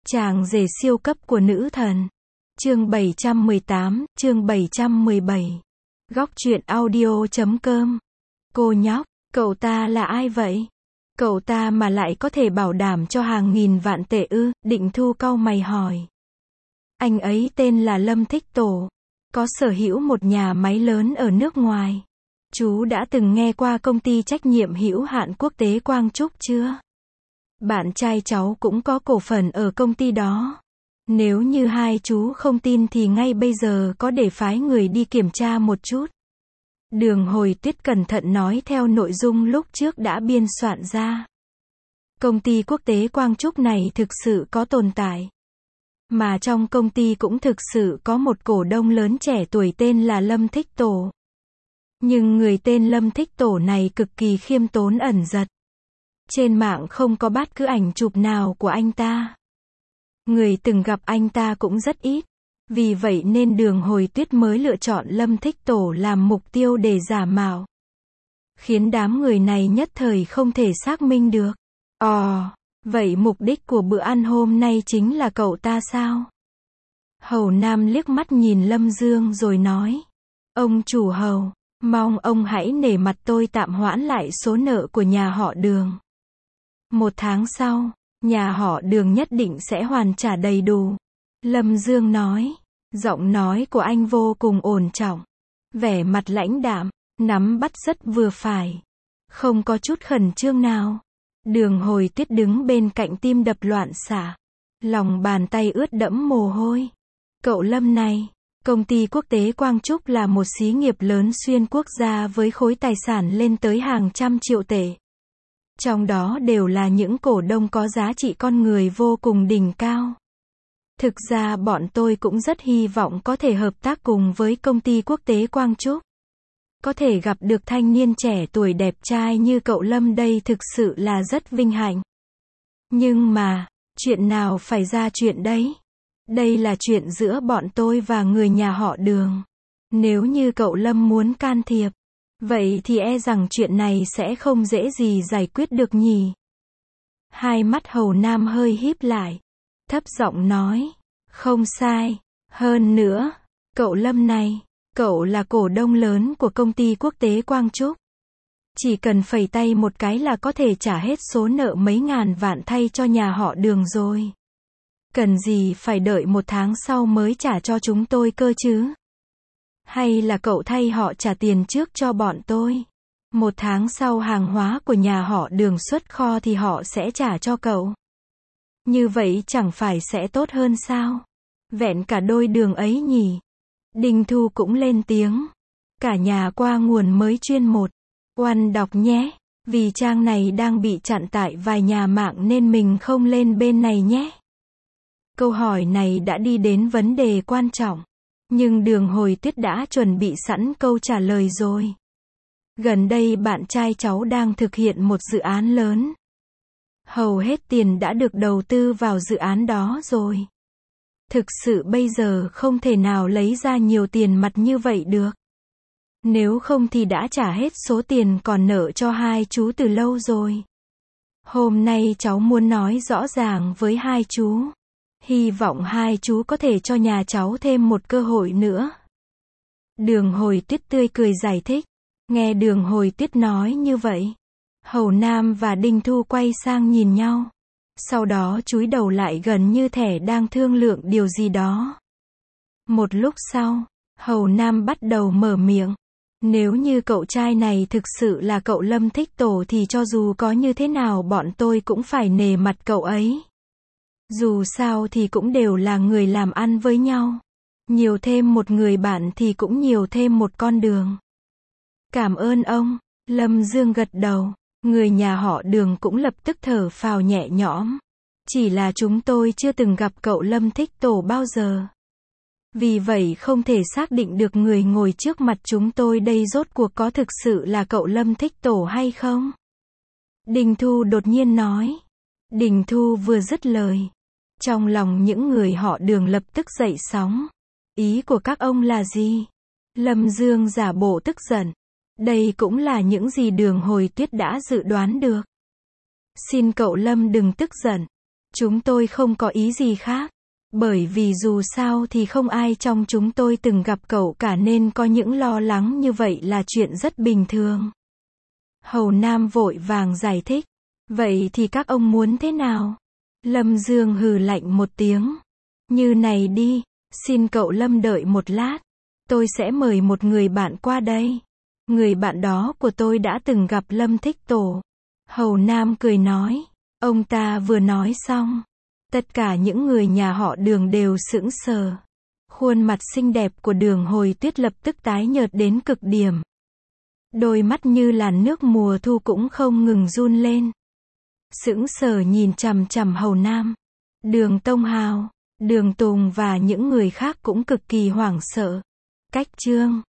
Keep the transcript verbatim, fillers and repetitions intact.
Chàng rể siêu cấp của nữ thần. Chương bảy trăm mười tám, chương bảy trăm mười bảy. Góc truyện audio chấm com. Cô nhóc, cậu ta là ai vậy? Cậu ta mà lại có thể bảo đảm cho hàng nghìn vạn tệ ư? Định Thu cau mày hỏi. Anh ấy tên là Lâm Thích Tổ, có sở hữu một nhà máy lớn ở nước ngoài. Chú đã từng nghe qua công ty trách nhiệm hữu hạn quốc tế Quang Trúc chưa? Bạn trai cháu cũng có cổ phần ở công ty đó. Nếu như hai chú không tin thì ngay bây giờ có để phái người đi kiểm tra một chút. Đường Hồi Tuyết cẩn thận nói theo nội dung lúc trước đã biên soạn ra. Công ty quốc tế Quang Trúc này thực sự có tồn tại. Mà trong công ty cũng thực sự có một cổ đông lớn trẻ tuổi tên là Lâm Thích Tổ. Nhưng người tên Lâm Thích Tổ này cực kỳ khiêm tốn ẩn giật. Trên mạng không có bất cứ ảnh chụp nào của anh ta. Người từng gặp anh ta cũng rất ít. Vì vậy nên Đường Hồi Tuyết mới lựa chọn Lâm Thích Tổ làm mục tiêu để giả mạo. Khiến đám người này nhất thời không thể xác minh được. Ồ, vậy mục đích của bữa ăn hôm nay chính là cậu ta sao? Hầu Nam liếc mắt nhìn Lâm Dương rồi nói. Ông chủ Hầu, mong ông hãy nể mặt tôi tạm hoãn lại số nợ của nhà họ Đường. Một tháng sau, nhà họ Đường nhất định sẽ hoàn trả đầy đủ. Lâm Dương nói. Giọng nói của anh vô cùng ổn trọng. Vẻ mặt lãnh đạm, nắm bắt rất vừa phải. Không có chút khẩn trương nào. Đường Hồi Tuyết đứng bên cạnh tim đập loạn xạ. Lòng bàn tay ướt đẫm mồ hôi. Cậu Lâm này, công ty quốc tế Quang Trúc là một xí nghiệp lớn xuyên quốc gia với khối tài sản lên tới hàng trăm triệu tệ. Trong đó đều là những cổ đông có giá trị con người vô cùng đỉnh cao. Thực ra bọn tôi cũng rất hy vọng có thể hợp tác cùng với công ty quốc tế Quang Trúc. Có thể gặp được thanh niên trẻ tuổi đẹp trai như cậu Lâm đây thực sự là rất vinh hạnh. Nhưng mà, chuyện nào phải ra chuyện đấy? Đây là chuyện giữa bọn tôi và người nhà họ Đường. Nếu như cậu Lâm muốn can thiệp, vậy thì e rằng chuyện này sẽ không dễ gì giải quyết được nhỉ? Hai mắt Hầu Nam hơi híp lại. Thấp giọng nói. Không sai. Hơn nữa, cậu Lâm này, cậu là cổ đông lớn của công ty quốc tế Quang Trúc. Chỉ cần phẩy tay một cái là có thể trả hết số nợ mấy ngàn vạn thay cho nhà họ Đường rồi. Cần gì phải đợi một tháng sau mới trả cho chúng tôi cơ chứ? Hay là cậu thay họ trả tiền trước cho bọn tôi? Một tháng sau hàng hóa của nhà họ Đường xuất kho thì họ sẽ trả cho cậu. Như vậy chẳng phải sẽ tốt hơn sao? Vẹn cả đôi đường ấy nhỉ? Đinh Thu cũng lên tiếng. Cả nhà qua nguồn mới chuyên một. Oan đọc nhé. Vì trang này đang bị chặn tại vài nhà mạng nên mình không lên bên này nhé. Câu hỏi này đã đi đến vấn đề quan trọng. Nhưng Đường Hồi Tuyết đã chuẩn bị sẵn câu trả lời rồi. Gần đây bạn trai cháu đang thực hiện một dự án lớn. Hầu hết tiền đã được đầu tư vào dự án đó rồi. Thực sự bây giờ không thể nào lấy ra nhiều tiền mặt như vậy được. Nếu không thì đã trả hết số tiền còn nợ cho hai chú từ lâu rồi. Hôm nay cháu muốn nói rõ ràng với hai chú. Hy vọng hai chú có thể cho nhà cháu thêm một cơ hội nữa. Đường Hồi Tuyết tươi cười giải thích. Nghe Đường Hồi Tuyết nói như vậy, Hầu Nam và Đinh Thu quay sang nhìn nhau. Sau đó chúi đầu lại gần như thể đang thương lượng điều gì đó. Một lúc sau, Hầu Nam bắt đầu mở miệng. Nếu như cậu trai này thực sự là cậu Lâm Thích Tổ thì cho dù có như thế nào bọn tôi cũng phải nể mặt cậu ấy. Dù sao thì cũng đều là người làm ăn với nhau. Nhiều thêm một người bạn thì cũng nhiều thêm một con đường. Cảm ơn ông. Lâm Dương gật đầu. Người nhà họ Đường cũng lập tức thở phào nhẹ nhõm. Chỉ là chúng tôi chưa từng gặp cậu Lâm Thích Tổ bao giờ. Vì vậy không thể xác định được người ngồi trước mặt chúng tôi đây rốt cuộc có thực sự là cậu Lâm Thích Tổ hay không? Đình Thu đột nhiên nói. Đình Thu vừa dứt lời. Trong lòng những người họ Đường lập tức dậy sóng. Ý của các ông là gì? Lâm Dương giả bộ tức giận. Đây cũng là những gì Đường Hồi Tuyết đã dự đoán được. Xin cậu Lâm đừng tức giận. Chúng tôi không có ý gì khác. Bởi vì dù sao thì không ai trong chúng tôi từng gặp cậu cả nên có những lo lắng như vậy là chuyện rất bình thường. Hầu Nam vội vàng giải thích. Vậy thì các ông muốn thế nào? Lâm Dương hừ lạnh một tiếng. Như này đi, xin cậu Lâm đợi một lát. Tôi sẽ mời một người bạn qua đây. Người bạn đó của tôi đã từng gặp Lâm Thích Tổ. Hầu Nam cười nói. Ông ta vừa nói xong. Tất cả những người nhà họ Đường đều sững sờ. Khuôn mặt xinh đẹp của Đường Hồi Tuyết lập tức tái nhợt đến cực điểm. Đôi mắt như làn nước mùa thu cũng không ngừng run lên. Sững sờ nhìn chằm chằm Hầu Nam. Đường Tông Hào, Đường Tùng và những người khác cũng cực kỳ hoảng sợ. Cách chương